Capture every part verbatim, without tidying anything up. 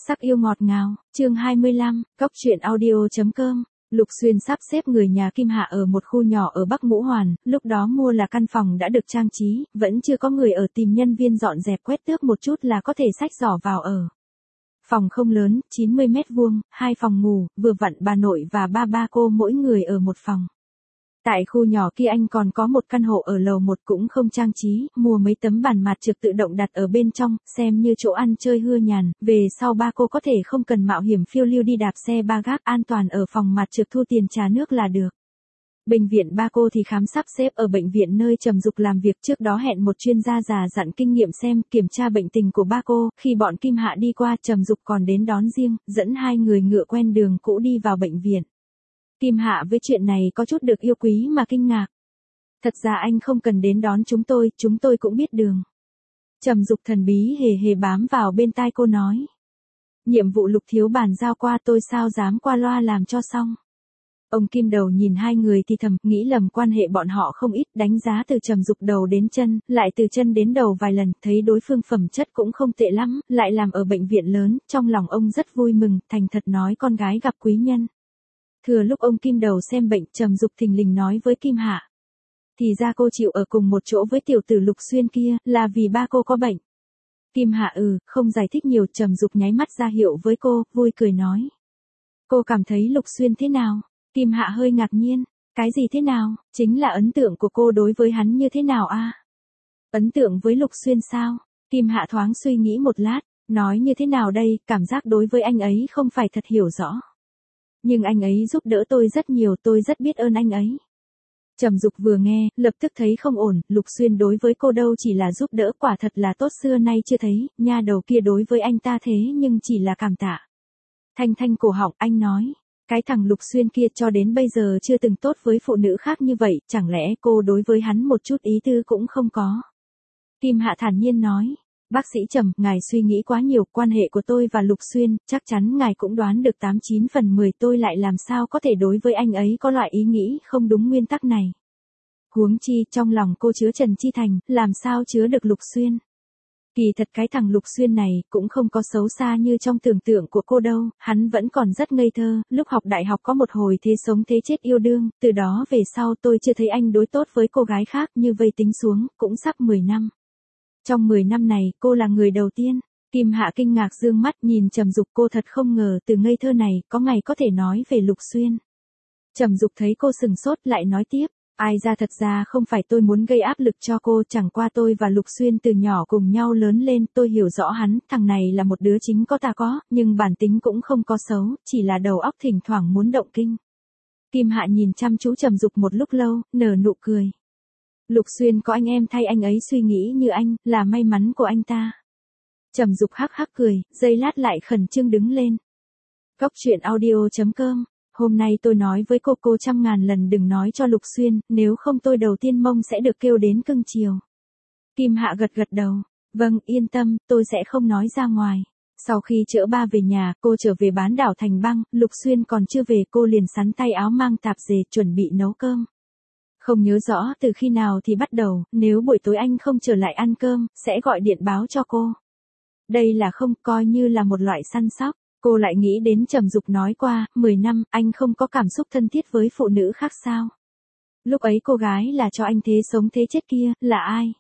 Sắc yêu ngọt ngào, chương hai mươi lăm, cốc truyện audio.com. Lục Xuyên sắp xếp người nhà Kim Hạ ở một khu nhỏ ở Bắc Ngũ Hoàn, lúc đó mua là căn phòng đã được trang trí, vẫn chưa có người ở, tìm nhân viên dọn dẹp quét tước một chút là có thể xách giỏ vào ở. Phòng không lớn, chín mươi mét vuông, hai phòng ngủ, vừa vặn bà nội và ba ba cô mỗi người ở một phòng. Tại khu nhỏ kia anh còn có một căn hộ ở lầu một cũng không trang trí, mua mấy tấm bàn mặt trượt tự động đặt ở bên trong, xem như chỗ ăn chơi hưa nhàn, về sau ba cô có thể không cần mạo hiểm phiêu lưu đi đạp xe ba gác, an toàn ở phòng mặt trượt thu tiền trà nước là được. Bệnh viện ba cô thì khám sắp xếp ở bệnh viện nơi Trầm Dục làm việc, trước đó hẹn một chuyên gia già dặn kinh nghiệm xem, kiểm tra bệnh tình của ba cô, khi bọn Kim Hạ đi qua Trầm Dục còn đến đón riêng, dẫn hai người ngựa quen đường cũ đi vào bệnh viện. Kim Hạ với chuyện này có chút được yêu quý mà kinh ngạc. Thật ra anh không cần đến đón chúng tôi, chúng tôi cũng biết đường. Trầm Dục thần bí hề hề bám vào bên tai cô nói. Nhiệm vụ Lục thiếu bàn giao qua tôi sao dám qua loa làm cho xong. Ông Kim Đầu nhìn hai người thì thầm, nghĩ lầm quan hệ bọn họ không ít, đánh giá từ Trầm Dục đầu đến chân, lại từ chân đến đầu vài lần, thấy đối phương phẩm chất cũng không tệ lắm, lại làm ở bệnh viện lớn, trong lòng ông rất vui mừng, thành thật nói con gái gặp quý nhân. Thừa lúc ông Kim Đầu xem bệnh, Trầm Dục thình lình nói với Kim Hạ. Thì ra cô chịu ở cùng một chỗ với tiểu tử Lục Xuyên kia, là vì ba cô có bệnh. Kim Hạ ừ, không giải thích nhiều, Trầm Dục nháy mắt ra hiệu với cô, vui cười nói. Cô cảm thấy Lục Xuyên thế nào? Kim Hạ hơi ngạc nhiên, cái gì thế nào, chính là ấn tượng của cô đối với hắn như thế nào a? Ấn tượng với Lục Xuyên sao? Kim Hạ thoáng suy nghĩ một lát, nói như thế nào đây, cảm giác đối với anh ấy không phải thật hiểu rõ. Nhưng anh ấy giúp đỡ tôi rất nhiều, tôi rất biết ơn anh ấy. Trầm Dục vừa nghe, lập tức thấy không ổn, Lục Xuyên đối với cô đâu chỉ là giúp đỡ, quả thật là tốt, xưa nay chưa thấy, nha đầu kia đối với anh ta thế nhưng chỉ là cảm tạ. Thanh thanh cổ họng, anh nói, cái thằng Lục Xuyên kia cho đến bây giờ chưa từng tốt với phụ nữ khác như vậy, chẳng lẽ cô đối với hắn một chút ý tư cũng không có. Kim Hạ thản nhiên nói. Bác sĩ Trầm, ngài suy nghĩ quá nhiều, quan hệ của tôi và Lục Xuyên, chắc chắn ngài cũng đoán được tám chín phần mười, tôi lại làm sao có thể đối với anh ấy có loại ý nghĩ không đúng nguyên tắc này. Huống chi, trong lòng cô chứa Trần Chi Thành, làm sao chứa được Lục Xuyên. Kỳ thật cái thằng Lục Xuyên này, cũng không có xấu xa như trong tưởng tượng của cô đâu, hắn vẫn còn rất ngây thơ, lúc học đại học có một hồi thế sống thế chết yêu đương, từ đó về sau tôi chưa thấy anh đối tốt với cô gái khác, như vây tính xuống, cũng sắp mười năm. Trong mười năm này, cô là người đầu tiên. Kim Hạ kinh ngạc dương mắt nhìn Trầm Dục, cô thật không ngờ từ ngây thơ này, có ngày có thể nói về Lục Xuyên. Trầm Dục thấy cô sừng sốt lại nói tiếp, ai ra thật ra không phải tôi muốn gây áp lực cho cô, chẳng qua tôi và Lục Xuyên từ nhỏ cùng nhau lớn lên, tôi hiểu rõ hắn, thằng này là một đứa chính có ta có, nhưng bản tính cũng không có xấu, chỉ là đầu óc thỉnh thoảng muốn động kinh. Kim Hạ nhìn chăm chú Trầm Dục một lúc lâu, nở nụ cười. Lục Xuyên có anh em thay anh ấy suy nghĩ như anh, là may mắn của anh ta. Trầm Dục hắc hắc cười, giây lát lại khẩn trương đứng lên. Cốc truyện audio.com, hôm nay tôi nói với cô cô trăm ngàn lần đừng nói cho Lục Xuyên, nếu không tôi đầu tiên mông sẽ được kêu đến cưng chiều. Kim Hạ gật gật đầu, vâng, yên tâm, tôi sẽ không nói ra ngoài. Sau khi chở ba về nhà, cô trở về bán đảo Thành Băng, Lục Xuyên còn chưa về, cô liền sắn tay áo mang tạp dề chuẩn bị nấu cơm. Không nhớ rõ từ khi nào thì bắt đầu, nếu buổi tối anh không trở lại ăn cơm, sẽ gọi điện báo cho cô. Đây là không, coi như là một loại săn sóc. Cô lại nghĩ đến Trầm Dục nói qua, mười năm, anh không có cảm xúc thân thiết với phụ nữ khác sao? Lúc ấy cô gái là cho anh thế sống thế chết kia, là ai?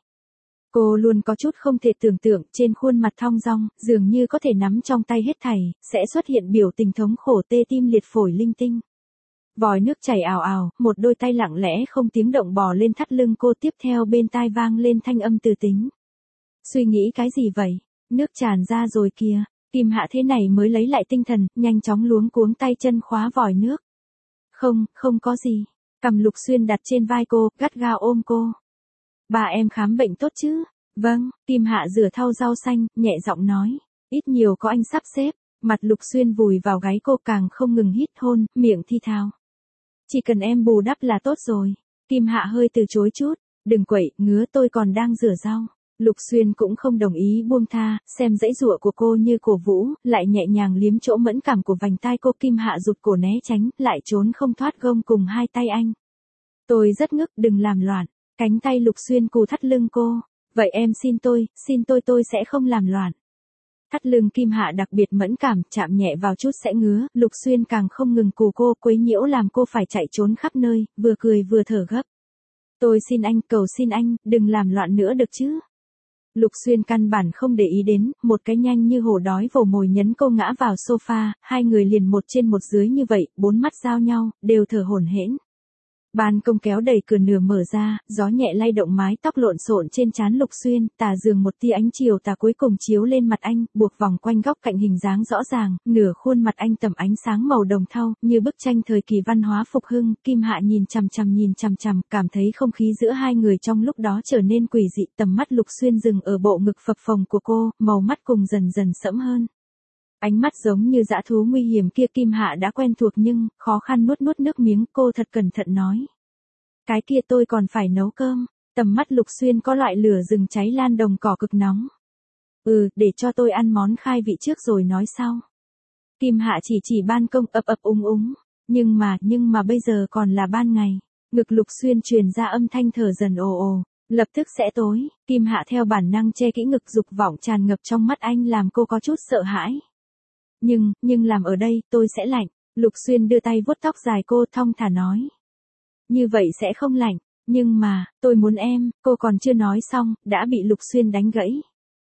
Cô luôn có chút không thể tưởng tượng, trên khuôn mặt thong dong, dường như có thể nắm trong tay hết thảy, sẽ xuất hiện biểu tình thống khổ tê tim liệt phổi linh tinh. Vòi nước chảy ào ào, một đôi tay lặng lẽ không tiếng động bò lên thắt lưng cô, tiếp theo bên tai vang lên thanh âm từ tính. Suy nghĩ cái gì vậy? Nước tràn ra rồi kìa. Kim Hạ thế này mới lấy lại tinh thần, nhanh chóng luống cuống tay chân khóa vòi nước. Không, không có gì. Cầm Lục Xuyên đặt trên vai cô, gắt gao ôm cô. Bà em khám bệnh tốt chứ? Vâng, Kim Hạ rửa thau rau xanh, nhẹ giọng nói. Ít nhiều có anh sắp xếp. Mặt Lục Xuyên vùi vào gáy cô, càng không ngừng hít hôn, miệng thi thào. Chỉ cần em bù đắp là tốt rồi. Kim Hạ hơi từ chối chút. Đừng quậy, ngứa, tôi còn đang rửa rau. Lục Xuyên cũng không đồng ý buông tha, xem dãy dụa của cô như cổ vũ, lại nhẹ nhàng liếm chỗ mẫn cảm của vành tai cô. Kim Hạ rụt cổ né tránh, lại trốn không thoát gông cùng hai tay anh. Tôi rất ngức, đừng làm loạn. Cánh tay Lục Xuyên cù thắt lưng cô. Vậy em xin tôi, xin tôi tôi sẽ không làm loạn. Thắt lưng Kim Hạ đặc biệt mẫn cảm, chạm nhẹ vào chút sẽ ngứa, Lục Xuyên càng không ngừng cù cô, quấy nhiễu làm cô phải chạy trốn khắp nơi, vừa cười vừa thở gấp. Tôi xin anh, cầu xin anh, đừng làm loạn nữa được chứ. Lục Xuyên căn bản không để ý đến, một cái nhanh như hổ đói vồ mồi nhấn cô ngã vào sofa, hai người liền một trên một dưới như vậy, bốn mắt giao nhau, đều thở hổn hển. Ban công kéo đẩy cửa nửa mở ra, gió nhẹ lay động mái tóc lộn xộn trên trán Lục Xuyên, tà giường một tia ánh chiều tà cuối cùng chiếu lên mặt anh, buộc vòng quanh góc cạnh hình dáng rõ ràng, nửa khuôn mặt anh tầm ánh sáng màu đồng thau, như bức tranh thời kỳ văn hóa phục hưng. Kim Hạ nhìn chằm chằm nhìn chằm chằm, cảm thấy không khí giữa hai người trong lúc đó trở nên quỷ dị, tầm mắt Lục Xuyên dừng ở bộ ngực phập phồng của cô, màu mắt cùng dần dần sẫm hơn. Ánh mắt giống như dã thú nguy hiểm kia Kim Hạ đã quen thuộc nhưng, khó khăn nuốt nuốt nước miếng, cô thật cẩn thận nói. Cái kia tôi còn phải nấu cơm, tầm mắt Lục Xuyên có loại lửa rừng cháy lan đồng cỏ cực nóng. Ừ, để cho tôi ăn món khai vị trước rồi nói sau. Kim Hạ chỉ chỉ ban công ập ập úng úng, nhưng mà, nhưng mà bây giờ còn là ban ngày. Ngực Lục Xuyên truyền ra âm thanh thở dần ồ ồ, lập tức sẽ tối. Kim Hạ theo bản năng che kỹ ngực, dục vọng tràn ngập trong mắt anh làm cô có chút sợ hãi. Nhưng, nhưng làm ở đây, tôi sẽ lạnh. Lục Xuyên đưa tay vuốt tóc dài cô, thong thả nói. Như vậy sẽ không lạnh, nhưng mà, tôi muốn em, cô còn chưa nói xong, đã bị Lục Xuyên đánh gãy.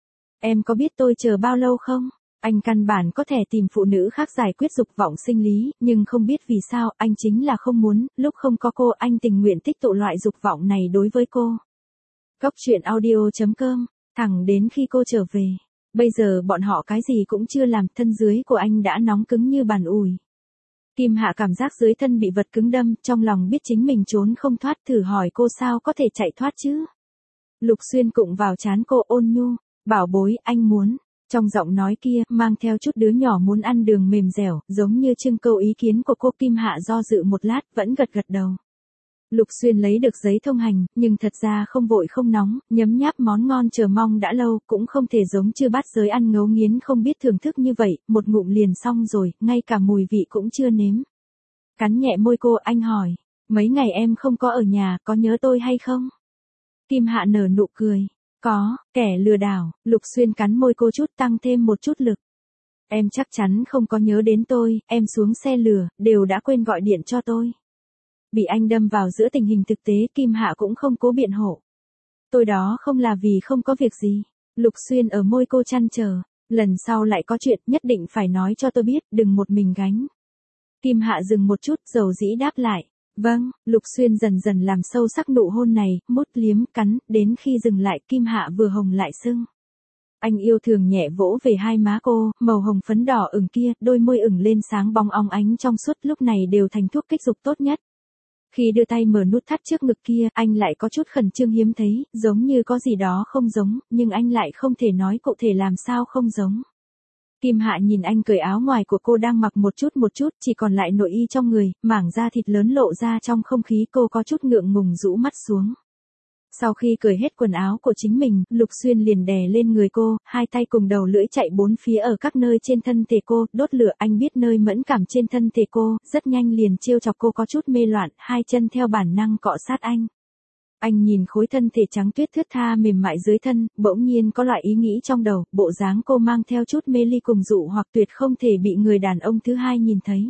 Em có biết tôi chờ bao lâu không? Anh căn bản có thể tìm phụ nữ khác giải quyết dục vọng sinh lý, nhưng không biết vì sao, anh chính là không muốn, lúc không có cô anh tình nguyện tích tụ loại dục vọng này đối với cô. Cốc truyện audio chấm com, thẳng đến khi cô trở về. Bây giờ bọn họ cái gì cũng chưa làm, thân dưới của anh đã nóng cứng như bàn ủi. Kim Hạ cảm giác dưới thân bị vật cứng đâm, trong lòng biết chính mình trốn không thoát, thử hỏi cô sao có thể chạy thoát chứ. Lục Xuyên cụng vào trán cô ôn nhu, bảo bối, anh muốn. Trong giọng nói kia, mang theo chút đứa nhỏ muốn ăn đường mềm dẻo, giống như trưng cầu ý kiến của cô. Kim Hạ do dự một lát, vẫn gật gật đầu. Lục Xuyên lấy được giấy thông hành, nhưng thật ra không vội không nóng, nhấm nháp món ngon chờ mong đã lâu, cũng không thể giống chưa bát giới ăn ngấu nghiến không biết thưởng thức như vậy, một ngụm liền xong rồi, ngay cả mùi vị cũng chưa nếm. Cắn nhẹ môi cô, anh hỏi, mấy ngày em không có ở nhà, có nhớ tôi hay không? Kim Hạ nở nụ cười, có, kẻ lừa đảo. Lục Xuyên cắn môi cô chút, tăng thêm một chút lực. Em chắc chắn không có nhớ đến tôi, em xuống xe lừa, đều đã quên gọi điện cho tôi. Bị anh đâm vào giữa tình hình thực tế, Kim Hạ cũng không cố biện hộ. Tôi đó không là vì không có việc gì. Lục Xuyên ở môi cô chăn chờ, lần sau lại có chuyện nhất định phải nói cho tôi biết, đừng một mình gánh. Kim Hạ dừng một chút, dầu dĩ đáp lại. Vâng. Lục Xuyên dần dần làm sâu sắc nụ hôn này, mút liếm cắn, đến khi dừng lại Kim Hạ vừa hồng lại sưng. Anh yêu thường nhẹ vỗ về hai má cô, màu hồng phấn đỏ ửng kia, đôi môi ửng lên sáng bóng óng ánh trong suốt, lúc này đều thành thuốc kích dục tốt nhất. Khi đưa tay mở nút thắt trước ngực kia, anh lại có chút khẩn trương hiếm thấy, giống như có gì đó không giống, nhưng anh lại không thể nói cụ thể làm sao không giống. Kim Hạ nhìn anh cởi áo ngoài của cô đang mặc một chút một chút, chỉ còn lại nội y trong người, mảng da thịt lớn lộ ra trong không khí, cô có chút ngượng ngùng rũ mắt xuống. Sau khi cởi hết quần áo của chính mình, Lục Xuyên liền đè lên người cô, hai tay cùng đầu lưỡi chạy bốn phía ở các nơi trên thân thể cô, đốt lửa. Anh biết nơi mẫn cảm trên thân thể cô, rất nhanh liền trêu chọc cô có chút mê loạn, hai chân theo bản năng cọ sát anh. Anh nhìn khối thân thể trắng tuyết thướt tha mềm mại dưới thân, bỗng nhiên có loại ý nghĩ trong đầu, bộ dáng cô mang theo chút mê ly cùng dụ hoặc tuyệt không thể bị người đàn ông thứ hai nhìn thấy.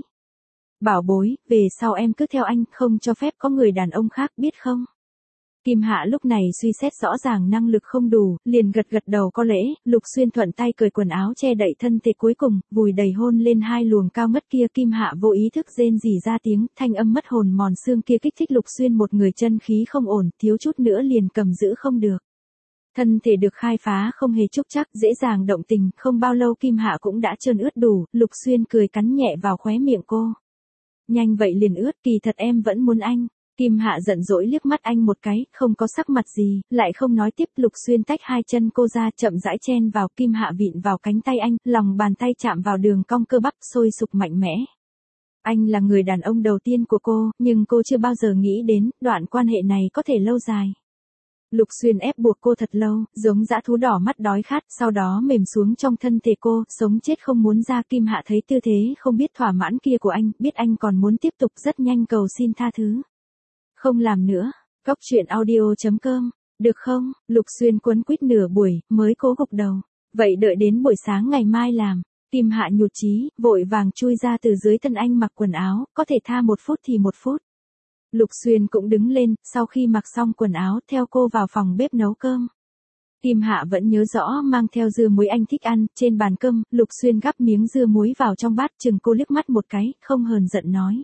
Bảo bối, về sau em cứ theo anh, không cho phép có người đàn ông khác, biết không? Kim Hạ lúc này suy xét rõ ràng năng lực không đủ, liền gật gật đầu có lễ. Lục Xuyên thuận tay cởi quần áo che đậy thân thể cuối cùng, vùi đầy hôn lên hai luồng cao ngất kia. Kim Hạ vô ý thức rên rỉ ra tiếng, thanh âm mất hồn mòn xương kia kích thích Lục Xuyên một người chân khí không ổn, thiếu chút nữa liền cầm giữ không được. Thân thể được khai phá không hề trúc chắc, dễ dàng động tình, không bao lâu Kim Hạ cũng đã trơn ướt đủ. Lục Xuyên cười cắn nhẹ vào khóe miệng cô. Nhanh vậy liền ướt, kỳ thật em vẫn muốn anh. Kim Hạ giận dỗi liếc mắt anh một cái, không có sắc mặt gì, lại không nói tiếp. Lục Xuyên tách hai chân cô ra, chậm rãi chen vào. Kim Hạ vịn vào cánh tay anh, lòng bàn tay chạm vào đường cong cơ bắp, sôi sục mạnh mẽ. Anh là người đàn ông đầu tiên của cô, nhưng cô chưa bao giờ nghĩ đến, đoạn quan hệ này có thể lâu dài. Lục Xuyên ép buộc cô thật lâu, giống dã thú đỏ mắt đói khát, sau đó mềm xuống trong thân thể cô, sống chết không muốn ra. Kim Hạ thấy tư thế không biết thỏa mãn kia của anh, biết anh còn muốn tiếp tục, rất nhanh cầu xin tha thứ. Không làm nữa. Cốc truyện audio chấm com. Được không? Lục Xuyên quấn quýt nửa buổi, mới cố gục đầu. Vậy đợi đến buổi sáng ngày mai làm. Kim Hạ nhụt chí, vội vàng chui ra từ dưới thân anh mặc quần áo, có thể tha một phút thì một phút. Lục Xuyên cũng đứng lên, sau khi mặc xong quần áo theo cô vào phòng bếp nấu cơm. Kim Hạ vẫn nhớ rõ mang theo dưa muối anh thích ăn, trên bàn cơm, Lục Xuyên gắp miếng dưa muối vào trong bát chừng cô liếc mắt một cái, không hờn giận nói.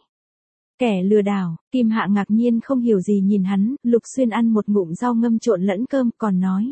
Kẻ lừa đảo, Kim Hạ ngạc nhiên không hiểu gì nhìn hắn, Lục Xuyên ăn một ngụm rau ngâm trộn lẫn cơm còn nói.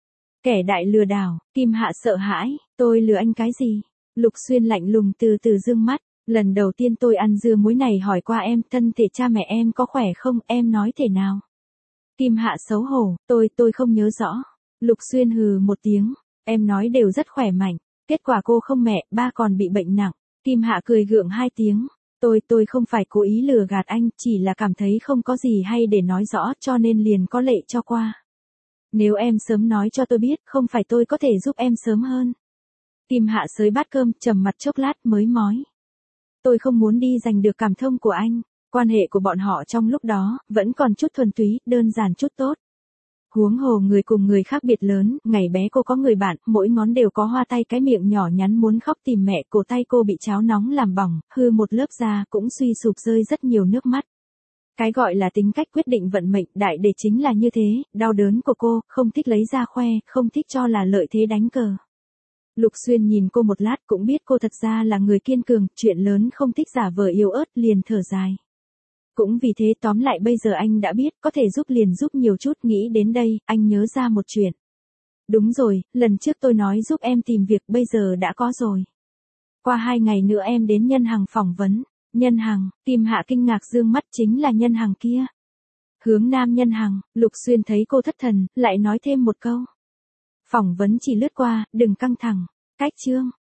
Kẻ đại lừa đảo, Kim Hạ sợ hãi, tôi lừa anh cái gì? Lục Xuyên lạnh lùng từ từ dương mắt, lần đầu tiên tôi ăn dưa muối này hỏi qua em, thân thể cha mẹ em có khỏe không, em nói thể nào? Kim Hạ xấu hổ, tôi, tôi không nhớ rõ. Lục Xuyên hừ một tiếng, em nói đều rất khỏe mạnh, kết quả cô không mẹ, ba còn bị bệnh nặng. Kim Hạ cười gượng hai tiếng, tôi, tôi không phải cố ý lừa gạt anh, chỉ là cảm thấy không có gì hay để nói rõ cho nên liền có lệ cho qua. Nếu em sớm nói cho tôi biết, không phải tôi có thể giúp em sớm hơn. Kim Hạ xới bát cơm, trầm mặt chốc lát mới mói. Tôi không muốn đi giành được cảm thông của anh, quan hệ của bọn họ trong lúc đó, vẫn còn chút thuần túy, đơn giản chút tốt. Huống hồ người cùng người khác biệt lớn, ngày bé cô có người bạn, mỗi ngón đều có hoa tay cái miệng nhỏ nhắn muốn khóc tìm mẹ, cổ tay cô bị cháo nóng làm bỏng, hư một lớp da cũng suy sụp rơi rất nhiều nước mắt. Cái gọi là tính cách quyết định vận mệnh, đại để chính là như thế, đau đớn của cô, không thích lấy ra khoe, không thích cho là lợi thế đánh cờ. Lục Xuyên nhìn cô một lát cũng biết cô thật ra là người kiên cường, chuyện lớn không thích giả vờ yếu ớt, liền thở dài. Cũng vì thế tóm lại bây giờ anh đã biết, có thể giúp liền giúp nhiều chút, nghĩ đến đây, anh nhớ ra một chuyện. Đúng rồi, lần trước tôi nói giúp em tìm việc bây giờ đã có rồi. Qua hai ngày nữa em đến Nhân Hằng phỏng vấn. Nhân Hằng, Kim Hạ kinh ngạc dương mắt, chính là Nhân Hằng kia. Hướng Nam Nhân Hằng, Lục Xuyên thấy cô thất thần, lại nói thêm một câu. Phỏng vấn chỉ lướt qua, đừng căng thẳng. Cách chương.